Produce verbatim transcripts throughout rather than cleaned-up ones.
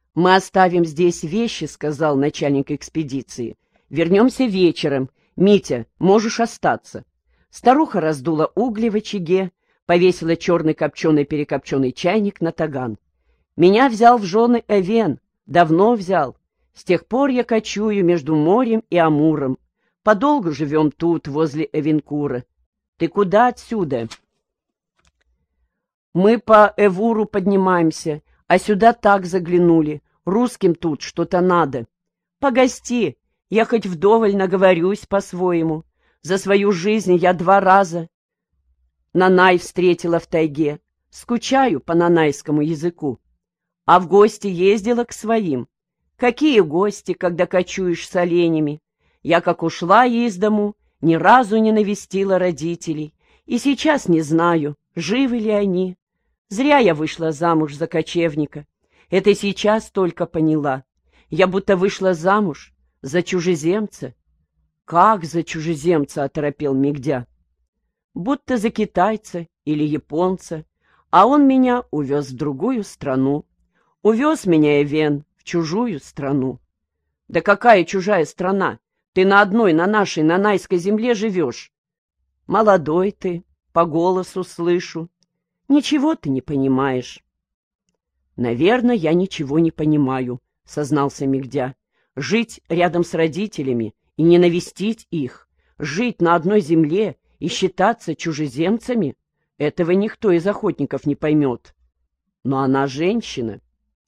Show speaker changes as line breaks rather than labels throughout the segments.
«Мы оставим здесь вещи», — сказал начальник экспедиции. «Вернемся вечером. Митя, можешь остаться». Старуха раздула угли в очаге, повесила черный копченый-перекопченый чайник на таган. «Меня взял в жены Эвен, давно взял. С тех пор я кочую между морем и Амуром. Подолгу живем тут, возле Эвенкура. Ты куда отсюда?» «Мы по Эвуру поднимаемся, а сюда так заглянули. Русским тут что-то надо. Погости, я хоть вдоволь наговорюсь по-своему. За свою жизнь я два раза Нанай встретила в тайге. Скучаю по нанайскому языку. А в гости ездила к своим. Какие гости, когда кочуешь с оленями? Я, как ушла из дому, ни разу не навестила родителей. И сейчас не знаю, живы ли они. Зря я вышла замуж за кочевника. Это сейчас только поняла. Я будто вышла замуж за чужеземца. «Как за чужеземца?» — оторопел Мигдя. «Будто за китайца или японца, а он меня увез в другую страну. Увез меня, Эвен, в чужую страну». «Да какая чужая страна? Ты на одной, на нашей нанайской земле живешь». «Молодой ты, по голосу слышу. Ничего ты не понимаешь». «Наверное, я ничего не понимаю», — сознался Мигдя. «Жить рядом с родителями и не навестить их, жить на одной земле и считаться чужеземцами — этого никто из охотников не поймет. Но она женщина.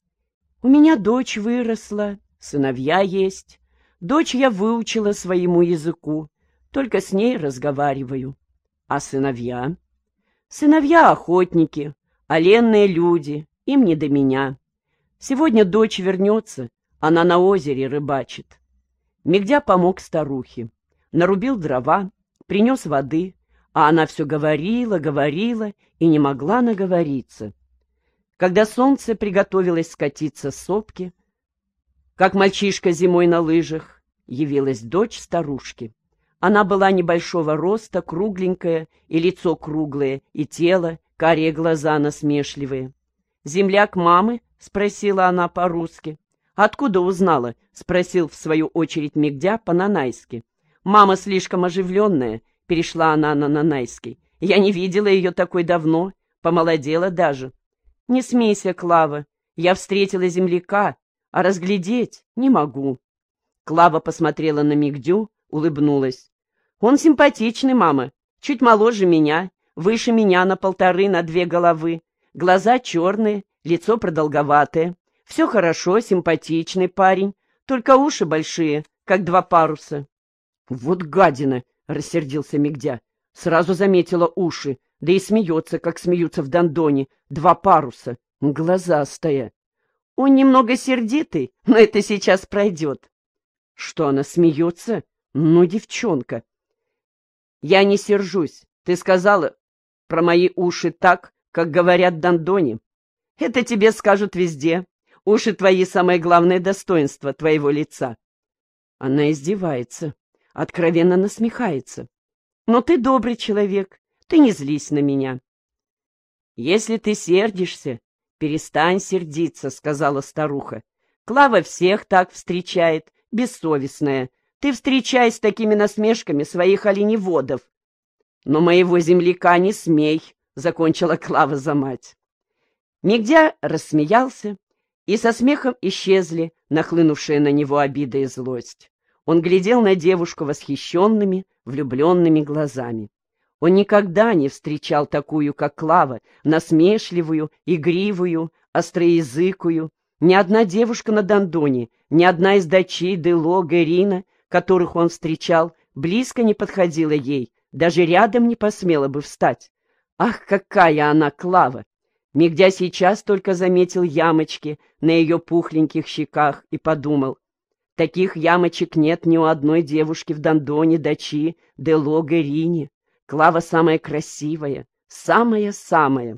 У меня дочь выросла, сыновья есть. Дочь я выучила своему языку, только с ней разговариваю. А сыновья? Сыновья охотники, оленные люди, им не до меня. Сегодня дочь вернется, она на озере рыбачит». Мигдя помог старухе, нарубил дрова, принес воды, а она все говорила, говорила и не могла наговориться. Когда солнце приготовилось скатиться с сопки, как мальчишка зимой на лыжах, явилась дочь старушки. Она была небольшого роста, кругленькая, и лицо круглое, и тело, карие глаза насмешливые. «Земляк мамы?» — спросила она по-русски. «Откуда узнала?» — спросил в свою очередь Мигдя по-нанайски. «Мама слишком оживленная», — перешла она на нанайский. «Я не видела ее такой давно, помолодела даже». «Не смейся, Клава, я встретила земляка, а разглядеть не могу». Клава посмотрела на Мигдю, улыбнулась. «Он симпатичный, мама, чуть моложе меня, выше меня на полторы, на две головы, глаза черные, лицо продолговатое. Все хорошо, симпатичный парень, только уши большие, как два паруса». «Вот гадина!» — рассердился Мигдя. «Сразу заметила уши, да и смеется, как смеются в Дондоне, два паруса, глазастая». «Он немного сердитый, но это сейчас пройдет». «Что, она смеется? Ну, девчонка!» «Я не сержусь. Ты сказала про мои уши так, как говорят в Дондоне. Это тебе скажут везде. Уши твои — самое главное достоинство твоего лица». Она издевается, откровенно насмехается. «Но ты добрый человек, ты не злись на меня». «Если ты сердишься, перестань сердиться», — сказала старуха. «Клава всех так встречает, бессовестная. Ты встречай с такими насмешками своих оленеводов». «Но моего земляка не смей», — закончила Клава за мать. Мигдя рассмеялся, и со смехом исчезли нахлынувшие на него обида и злость. Он глядел на девушку восхищенными, влюбленными глазами. Он никогда не встречал такую, как Клава, насмешливую, игривую, остроязыкую. Ни одна девушка на Дондоне, ни одна из дочей Дело, Герина, которых он встречал, близко не подходила ей, даже рядом не посмела бы встать. Ах, какая она, Клава! Мигдя сейчас только заметил ямочки на ее пухленьких щеках и подумал: таких ямочек нет ни у одной девушки в Дондоне, Дачи, Дело, Герине. Клава самая красивая, самая-самая.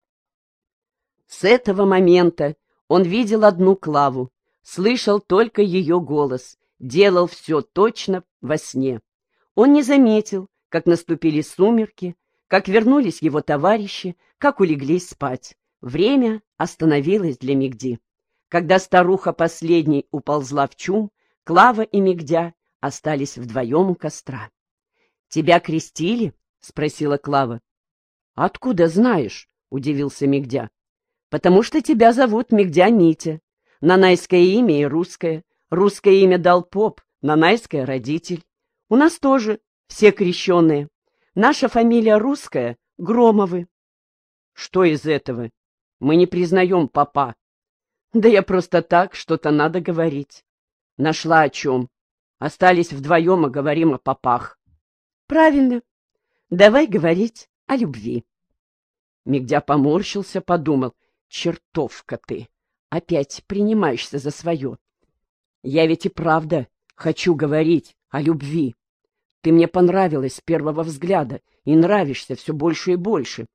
С этого момента он видел одну Клаву, слышал только ее голос, делал все точно во сне. Он не заметил, как наступили сумерки, как вернулись его товарищи, как улеглись спать. Время остановилось для Мигди. Когда старуха последней уползла в чум, Клава и Мигдя остались вдвоем у костра. — Тебя крестили? — спросила Клава. — Откуда знаешь? — удивился Мигдя. — Потому что тебя зовут Мигдя Митя. Нанайское имя и русское. Русское имя дал поп, нанайское — родитель. У нас тоже все крещеные. Наша фамилия русская — Громовы. — Что из этого? Мы не признаем попа. — Да я просто так, что-то надо говорить. Нашла о чем. Остались вдвоем и говорим о попах. — Правильно. Давай говорить о любви. Мигдя поморщился, подумал: чертовка ты, опять принимаешься за свое. Я ведь и правда хочу говорить о любви. Ты мне понравилась с первого взгляда и нравишься все больше и больше.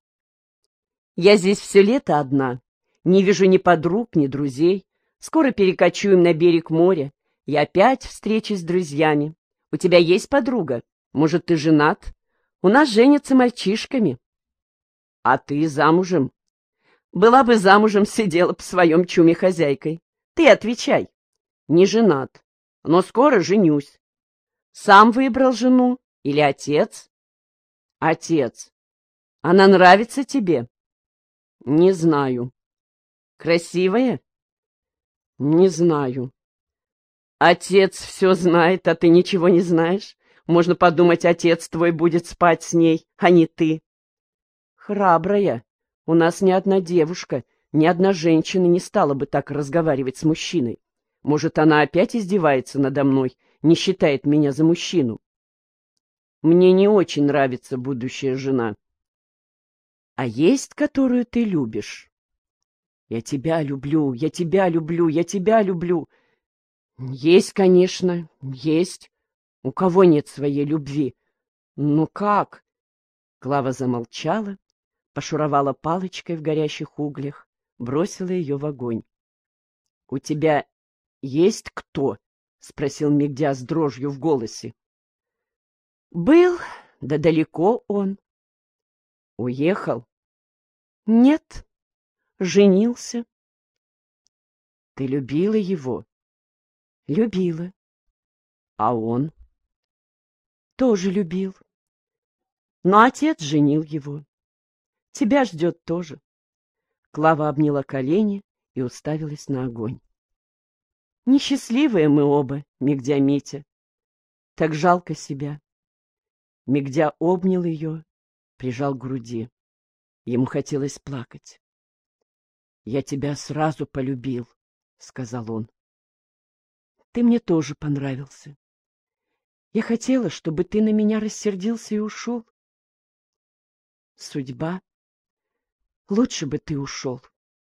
Я здесь все лето одна, не вижу ни подруг, ни друзей. Скоро перекочуем на берег моря, и опять встречи с друзьями. У тебя есть подруга? Может, ты женат? У нас женятся мальчишками. А ты замужем? Была бы замужем, сидела бы в своем чуме хозяйкой. Ты отвечай. Не женат, но скоро женюсь. Сам выбрал жену или отец? Отец. Она нравится тебе? Не знаю. Красивая? Не знаю. Отец все знает, а ты ничего не знаешь. Можно подумать, отец твой будет спать с ней, а не ты. Храбрая. У нас ни одна девушка, ни одна женщина не стала бы так разговаривать с мужчиной. Может, она опять издевается надо мной, не считает меня за мужчину. Мне не очень нравится будущая жена. А есть, которую ты любишь? Я тебя люблю, я тебя люблю, я тебя люблю. Есть, конечно, есть. У кого нет своей любви? Ну как? Клава замолчала, пошуровала палочкой в горящих углях, бросила ее в огонь. — У тебя есть кто? — спросил Мигдя с дрожью в голосе. — Был, да далеко он. — Уехал? — Нет, женился. — Ты любила его? — Любила. — А он? — Тоже любил. Но отец женил его. Тебя ждет тоже. Клава обняла колени и уставилась на огонь. Несчастливые мы оба, Мигдя Митя. Так жалко себя. Мигдя обнял ее, прижал к груди. Ему хотелось плакать. — Я тебя сразу полюбил, — сказал он. — Ты мне тоже понравился. Я хотела, чтобы ты на меня рассердился и ушел. Судьба. Лучше бы ты ушел.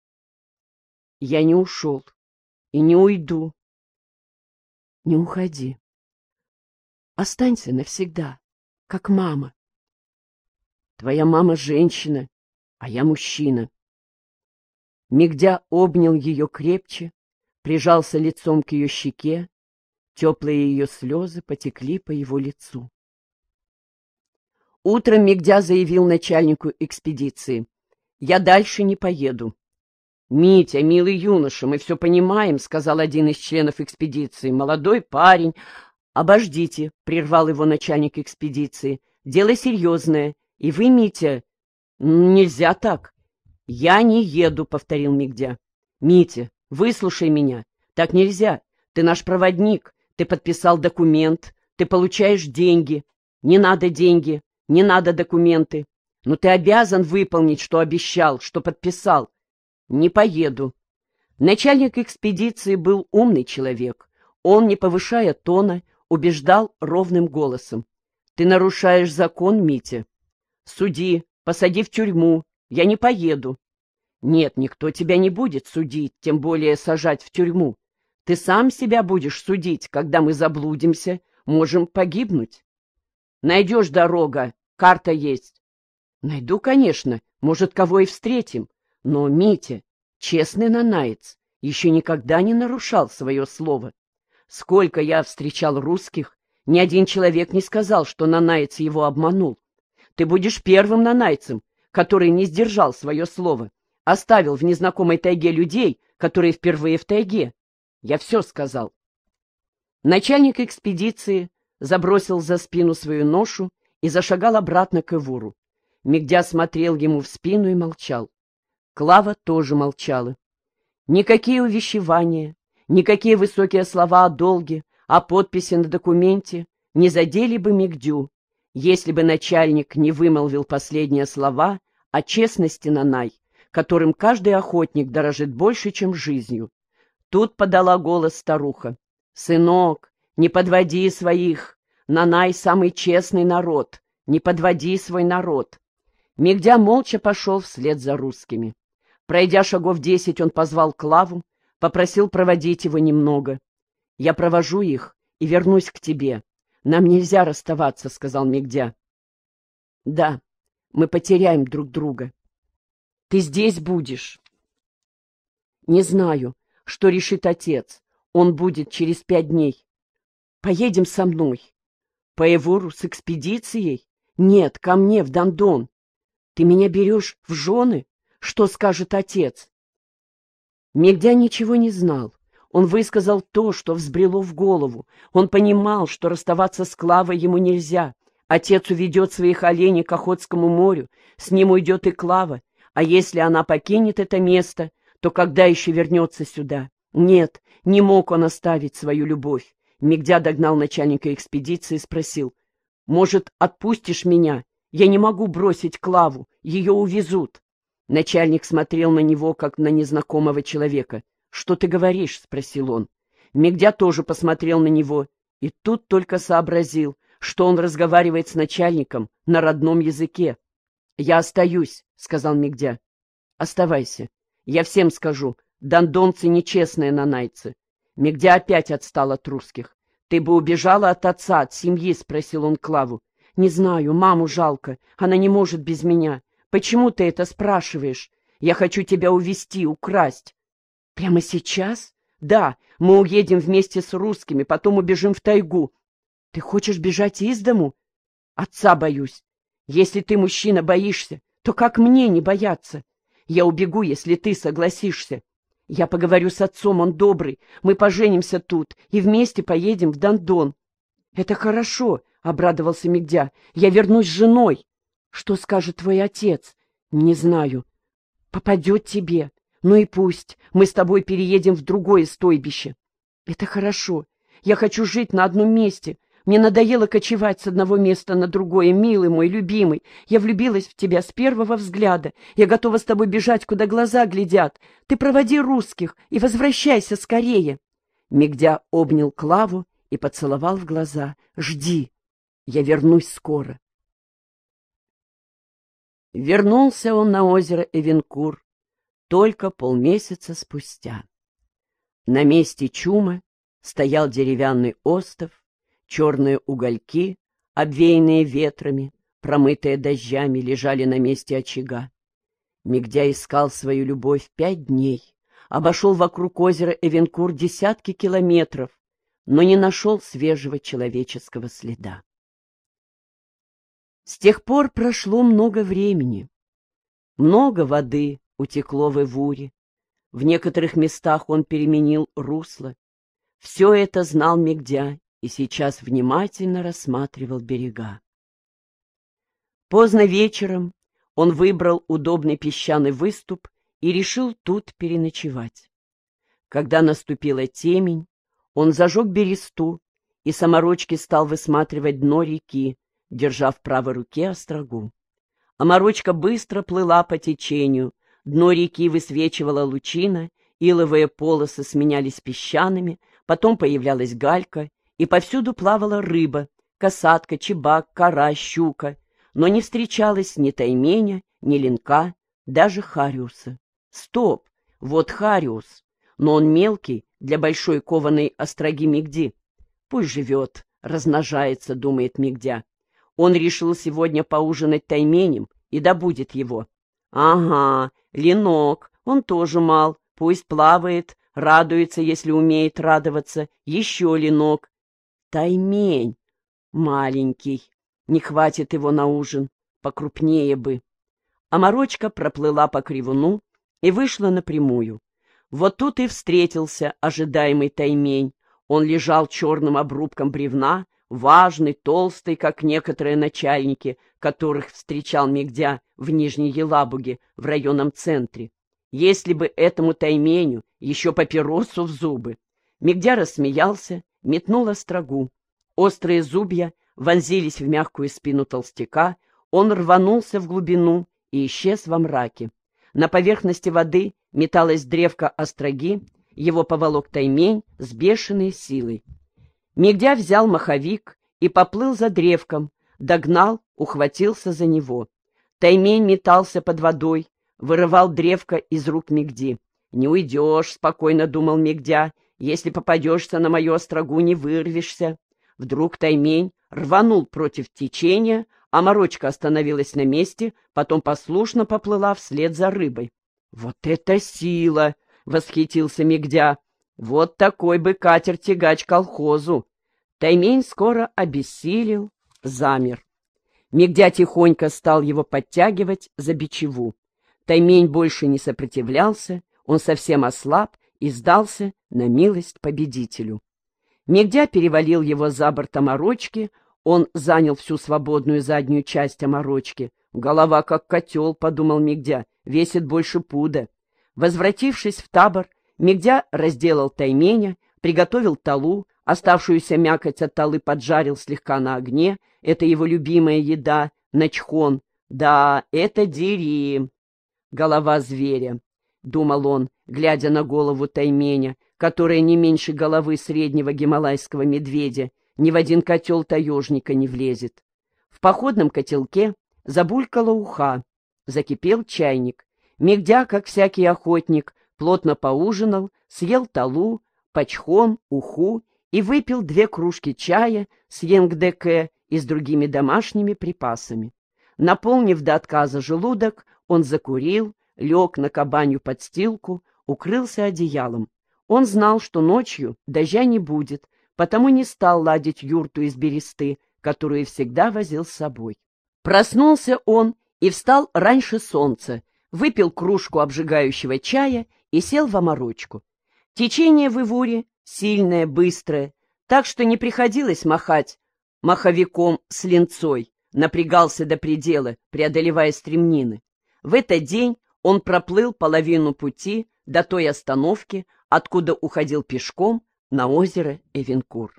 Я не ушел и не уйду. Не уходи. Останься навсегда, как мама. Твоя мама женщина, а я мужчина. Мигдя обнял ее крепче, прижался лицом к ее щеке. Теплые ее слезы потекли по его лицу. Утром Мигдя заявил начальнику экспедиции: «Я дальше не поеду». «Митя, милый юноша, мы все понимаем», — сказал один из членов экспедиции. «Молодой парень». «Обождите», — прервал его начальник экспедиции. «Дело серьезное. И вы, Митя...» «Нельзя так». «Я не еду», — повторил Мигдя. «Митя, выслушай меня. Так нельзя. Ты наш проводник. Ты подписал документ. Ты получаешь деньги. Не надо деньги. Не надо документы. Но ты обязан выполнить, что обещал, что подписал. Не поеду». Начальник экспедиции был умный человек. Он, не повышая тона, убеждал ровным голосом: «Ты нарушаешь закон, Митя. Суди, посади в тюрьму. Я не поеду». «Нет, никто тебя не будет судить, тем более сажать в тюрьму. Ты сам себя будешь судить, когда мы заблудимся, можем погибнуть. Найдешь дорога, карта есть». «Найду, конечно, может, кого и встретим. Но, Митя, честный нанаец, еще никогда не нарушал свое слово. Сколько я встречал русских, ни один человек не сказал, что нанаец его обманул. Ты будешь первым нанайцем, который не сдержал свое слово. Оставил в незнакомой тайге людей, которые впервые в тайге. Я все сказал. Начальник экспедиции забросил за спину свою ношу и зашагал обратно к Эвуру. Мигдя смотрел ему в спину и молчал. Клава тоже молчала. Никакие увещевания, никакие высокие слова о долге, о подписи на документе не задели бы Мигдю, если бы начальник не вымолвил последние слова о честности Нанай, которым каждый охотник дорожит больше, чем жизнью. Тут подала голос старуха. «Сынок, не подводи своих. Нанай — самый честный народ. Не подводи свой народ». Мигдя молча пошел вслед за русскими. Пройдя шагов десять, он позвал Клаву, попросил проводить его немного. «Я провожу их и вернусь к тебе. Нам нельзя расставаться», — сказал Мигдя. «Да, мы потеряем друг друга. Ты здесь будешь?» «Не знаю, что решит отец. Он будет через пять дней. Поедем со мной. По Эвуру с экспедицией? Нет, ко мне, в Дандон. Ты меня берешь в жены? Что скажет отец?» Мигдя ничего не знал. Он высказал то, что взбрело в голову. Он понимал, что расставаться с Клавой ему нельзя. Отец уведет своих оленей к Охотскому морю, с ним уйдет и Клава. А если она покинет это место, то когда еще вернется сюда? Нет, не мог он оставить свою любовь. Мигдя догнал начальника экспедиции и спросил: «Может, отпустишь меня? Я не могу бросить Клаву, ее увезут». Начальник смотрел на него, как на незнакомого человека. «Что ты говоришь?» — спросил он. Мигдя тоже посмотрел на него, и тут только сообразил, что он разговаривает с начальником на родном языке. «Я остаюсь», — сказал Мигдя. «Оставайся. Я всем скажу, дандонцы нечестные нанайцы». Мигдя опять отстал от русских. «Ты бы убежала от отца, от семьи?» — спросил он Клаву. «Не знаю, маму жалко, она не может без меня. Почему ты это спрашиваешь? Я хочу тебя увезти, украсть». «Прямо сейчас?» «Да, мы уедем вместе с русскими, потом убежим в тайгу». «Ты хочешь бежать из дому?» «Отца боюсь. Если ты, мужчина, боишься, то как мне не бояться? Я убегу, если ты согласишься. Я поговорю с отцом, он добрый. Мы поженимся тут и вместе поедем в Дандон». «Это хорошо», — обрадовался Мигдя. «Я вернусь с женой». «Что скажет твой отец?» «Не знаю». «Попадет тебе. Ну и пусть. Мы с тобой переедем в другое стойбище». «Это хорошо. Я хочу жить на одном месте. Мне надоело кочевать с одного места на другое, милый мой, любимый. Я влюбилась в тебя с первого взгляда. Я готова с тобой бежать, куда глаза глядят. Ты проводи русских и возвращайся скорее». Мигдя обнял Клаву и поцеловал в глаза. «Жди, я вернусь скоро». Вернулся он на озеро Эвенкур только полмесяца спустя. На месте чума стоял деревянный остов, черные угольки, обвеянные ветрами, промытые дождями, лежали на месте очага. Мигдя искал свою любовь пять дней, обошел вокруг озера Эвенкур десятки километров, но не нашел свежего человеческого следа. С тех пор прошло много времени. Много воды утекло в Эвуре. В некоторых местах он переменил русло. Все это знал Мигдя и сейчас внимательно рассматривал берега. Поздно вечером он выбрал удобный песчаный выступ и решил тут переночевать. Когда наступила темень, он зажег бересту и саморучки стал высматривать дно реки, держа в правой руке острогу. Оморочка быстро плыла по течению, дно реки высвечивала лучина, иловые полосы сменялись песчаными, потом появлялась галька, и повсюду плавала рыба, касатка, чебак, кора, щука, но не встречалось ни тайменя, ни ленка, даже хариуса. Стоп! Вот хариус! Но он мелкий для большой кованой остроги Мигди. Пусть живет, размножается, думает Мигдя. Он решил сегодня поужинать тайменем и добудет его. Ага, ленок, он тоже мал, пусть плавает, радуется, если умеет радоваться. Еще ленок. Таймень, маленький, не хватит его на ужин, покрупнее бы. Оморочка проплыла по кривуну, и вышла напрямую. Вот тут и встретился ожидаемый Таймень. Он лежал черным обрубком бревна, важный, толстый, как некоторые начальники, которых встречал Мигдя в Нижней Елабуге, в районном центре. Если бы этому Тайменю еще папиросу в зубы. Мигдя рассмеялся, метнул острогу. Острые зубья вонзились в мягкую спину толстяка, он рванулся в глубину и исчез во мраке. На поверхности воды металась древко остроги, его поволок Таймень с бешеной силой. Мигдя взял маховик и поплыл за древком, догнал, ухватился за него. Таймень метался под водой, вырывал древко из рук Мигди. «Не уйдешь», — спокойно думал Мигдя, — «если попадешься на мою острогу, не вырвешься». Вдруг Таймень рванул против течения, а морочка остановилась на месте, потом послушно поплыла вслед за рыбой. «Вот это сила!» — восхитился Мигдя. «Вот такой бы катер-тягач колхозу!» Таймень скоро обессилел, замер. Мигдя тихонько стал его подтягивать за бичеву. Таймень больше не сопротивлялся, он совсем ослаб и сдался на милость победителю. Мигдя перевалил его за борт оморочки, он занял всю свободную заднюю часть оморочки. «Голова как котел», — подумал Мигдя, — «весит больше пуда». Возвратившись в табор, Мигдя разделал Тайменя, приготовил талу, оставшуюся мякоть от талы поджарил слегка на огне. Это его любимая еда — начхон. Да, это дири. Голова зверя, — думал он, глядя на голову Тайменя, которая не меньше головы среднего гималайского медведя, ни в один котел таежника не влезет. В походном котелке забулькала уха, закипел чайник. Мигдя, как всякий охотник, плотно поужинал, съел талу, пачхон, уху и выпил две кружки чая с янгдеке и с другими домашними припасами. Наполнив до отказа желудок, он закурил, лег на кабанью подстилку, укрылся одеялом. Он знал, что ночью дождя не будет, потому не стал ладить юрту из бересты, которую всегда возил с собой. Проснулся он и встал раньше солнца, выпил кружку обжигающего чая и сел в оморочку. Течение в Ивуре сильное, быстрое, так что не приходилось махать маховиком с линцой, напрягался до предела, преодолевая стремнины. В этот день он проплыл половину пути до той остановки, откуда уходил пешком на озеро Эвенкур.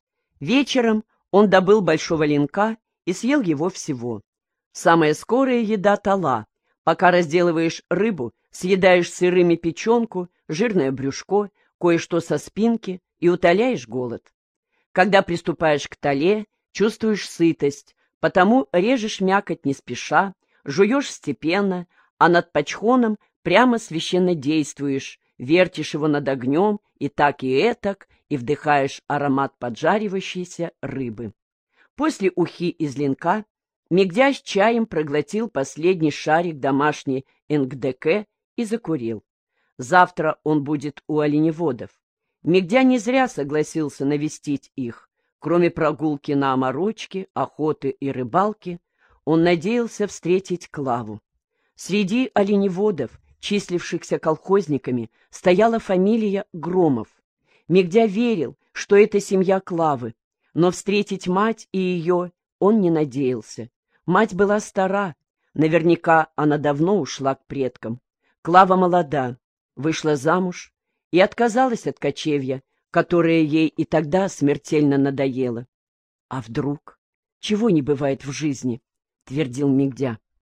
Вечером он добыл большого линка и съел его всего. Самая скорая еда — тала. Пока разделываешь рыбу, съедаешь сырыми печенку, жирное брюшко, кое-что со спинки и утоляешь голод. Когда приступаешь к тале, чувствуешь сытость, потому режешь мякоть не спеша, жуешь степенно, а над пачхоном прямо священно действуешь, вертишь его над огнем и так и этак, и вдыхаешь аромат поджаривающейся рыбы. После ухи из линка Мигдя с чаем проглотил последний шарик домашней энгдеке и закурил. Завтра он будет у оленеводов. Мигдя не зря согласился навестить их. Кроме прогулки на оморочке, охоты и рыбалки, он надеялся встретить Клаву. Среди оленеводов, числившихся колхозниками, стояла фамилия Громов. Мигдя верил, что это семья Клавы, но встретить мать и ее он не надеялся. Мать была стара, наверняка она давно ушла к предкам. Клава молода, вышла замуж и отказалась от кочевья, которое ей и тогда смертельно надоело. «А вдруг? Чего не бывает в жизни?» — твердил Мигдя.